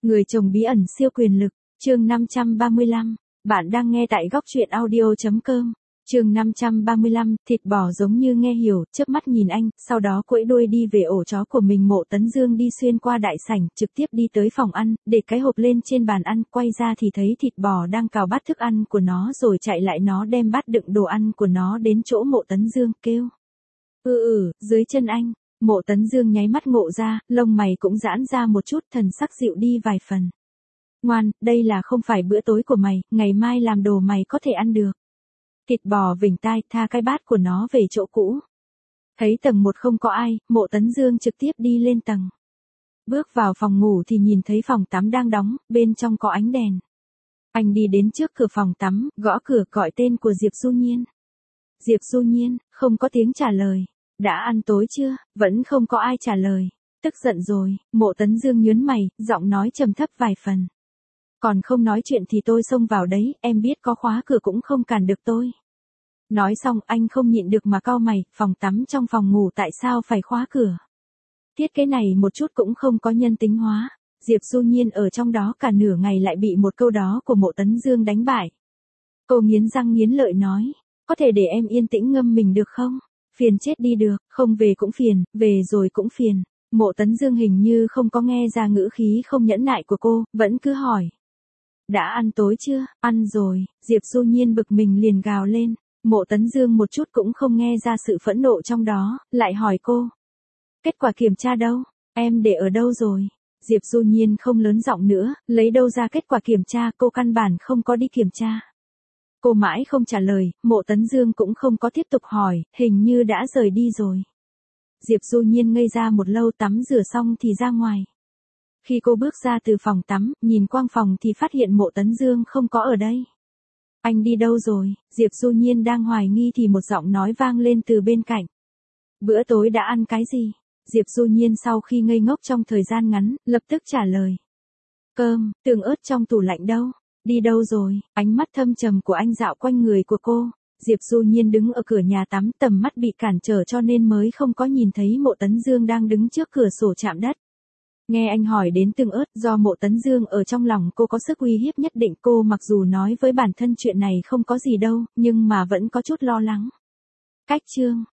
Người chồng bí ẩn siêu quyền lực, chương 535. Bạn đang nghe tại góc truyện audio.com. Chương 535, thịt bò giống như nghe hiểu, chớp mắt nhìn anh, sau đó quẫy đuôi đi về ổ chó của mình. Mộ Tấn Dương đi xuyên qua đại sảnh, trực tiếp đi tới phòng ăn, để cái hộp lên trên bàn ăn, quay ra thì thấy thịt bò đang cào bát thức ăn của nó rồi chạy lại nó đem bát đựng đồ ăn của nó đến chỗ Mộ Tấn Dương, kêu. Dưới chân anh. Mộ Tấn Dương nháy mắt ngộ ra, lông mày cũng giãn ra một chút, thần sắc dịu đi vài phần. Ngoan, đây là không phải bữa tối của mày, ngày mai làm đồ mày có thể ăn được. Thịt bò vểnh tai, tha cái bát của nó về chỗ cũ. Thấy tầng 1 không có ai, Mộ Tấn Dương trực tiếp đi lên tầng. Bước vào phòng ngủ thì nhìn thấy phòng tắm đang đóng, bên trong có ánh đèn. Anh đi đến trước cửa phòng tắm, gõ cửa gọi tên của Diệp Du Nhiên. Diệp Du Nhiên, không có tiếng trả lời. Đã ăn tối chưa? Vẫn không có ai trả lời. Tức giận rồi, Mộ Tấn Dương nhướng mày, giọng nói trầm thấp vài phần. Còn không nói chuyện thì tôi xông vào đấy, em biết có khóa cửa cũng không cản được tôi. Nói xong anh không nhịn được mà cau mày, phòng tắm trong phòng ngủ tại sao phải khóa cửa? Thiết kế này một chút cũng không có nhân tính hóa. Diệp Du Nhiên ở trong đó cả nửa ngày lại bị một câu đó của Mộ Tấn Dương đánh bại. Cô nghiến răng nghiến lợi nói, có thể để em yên tĩnh ngâm mình được không? Phiền chết đi được, không về cũng phiền, về rồi cũng phiền. Mộ Tấn Dương hình như không có nghe ra ngữ khí không nhẫn nại của cô, vẫn cứ hỏi. Đã ăn tối chưa? Ăn rồi, Diệp Du Nhiên bực mình liền gào lên. Mộ Tấn Dương một chút cũng không nghe ra sự phẫn nộ trong đó, lại hỏi cô. Kết quả kiểm tra đâu? Em để ở đâu rồi? Diệp Du Nhiên không lớn giọng nữa, lấy đâu ra kết quả kiểm tra, cô căn bản không có đi kiểm tra. Cô mãi không trả lời, Mộ Tấn Dương cũng không có tiếp tục hỏi, hình như đã rời đi rồi. Diệp Du Nhiên ngây ra một lâu, tắm rửa xong thì ra ngoài. Khi cô bước ra từ phòng tắm, nhìn quang phòng thì phát hiện Mộ Tấn Dương không có ở đây. Anh đi đâu rồi? Diệp Du Nhiên đang hoài nghi thì một giọng nói vang lên từ bên cạnh. Bữa tối đã ăn cái gì? Diệp Du Nhiên sau khi ngây ngốc trong thời gian ngắn, lập tức trả lời. Cơm, tương ớt trong tủ lạnh đâu? Đi đâu rồi? Ánh mắt thâm trầm của anh dạo quanh người của cô. Diệp Du Nhiên đứng ở cửa nhà tắm, tầm mắt bị cản trở cho nên mới không có nhìn thấy Mộ Tấn Dương đang đứng trước cửa sổ chạm đất. Nghe anh hỏi đến tương ớt, do Mộ Tấn Dương ở trong lòng cô có sức uy hiếp nhất định, cô mặc dù nói với bản thân chuyện này không có gì đâu, nhưng mà vẫn có chút lo lắng. Cách chương